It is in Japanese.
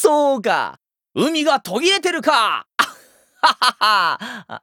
そうか。海が途切れてるか。ははは。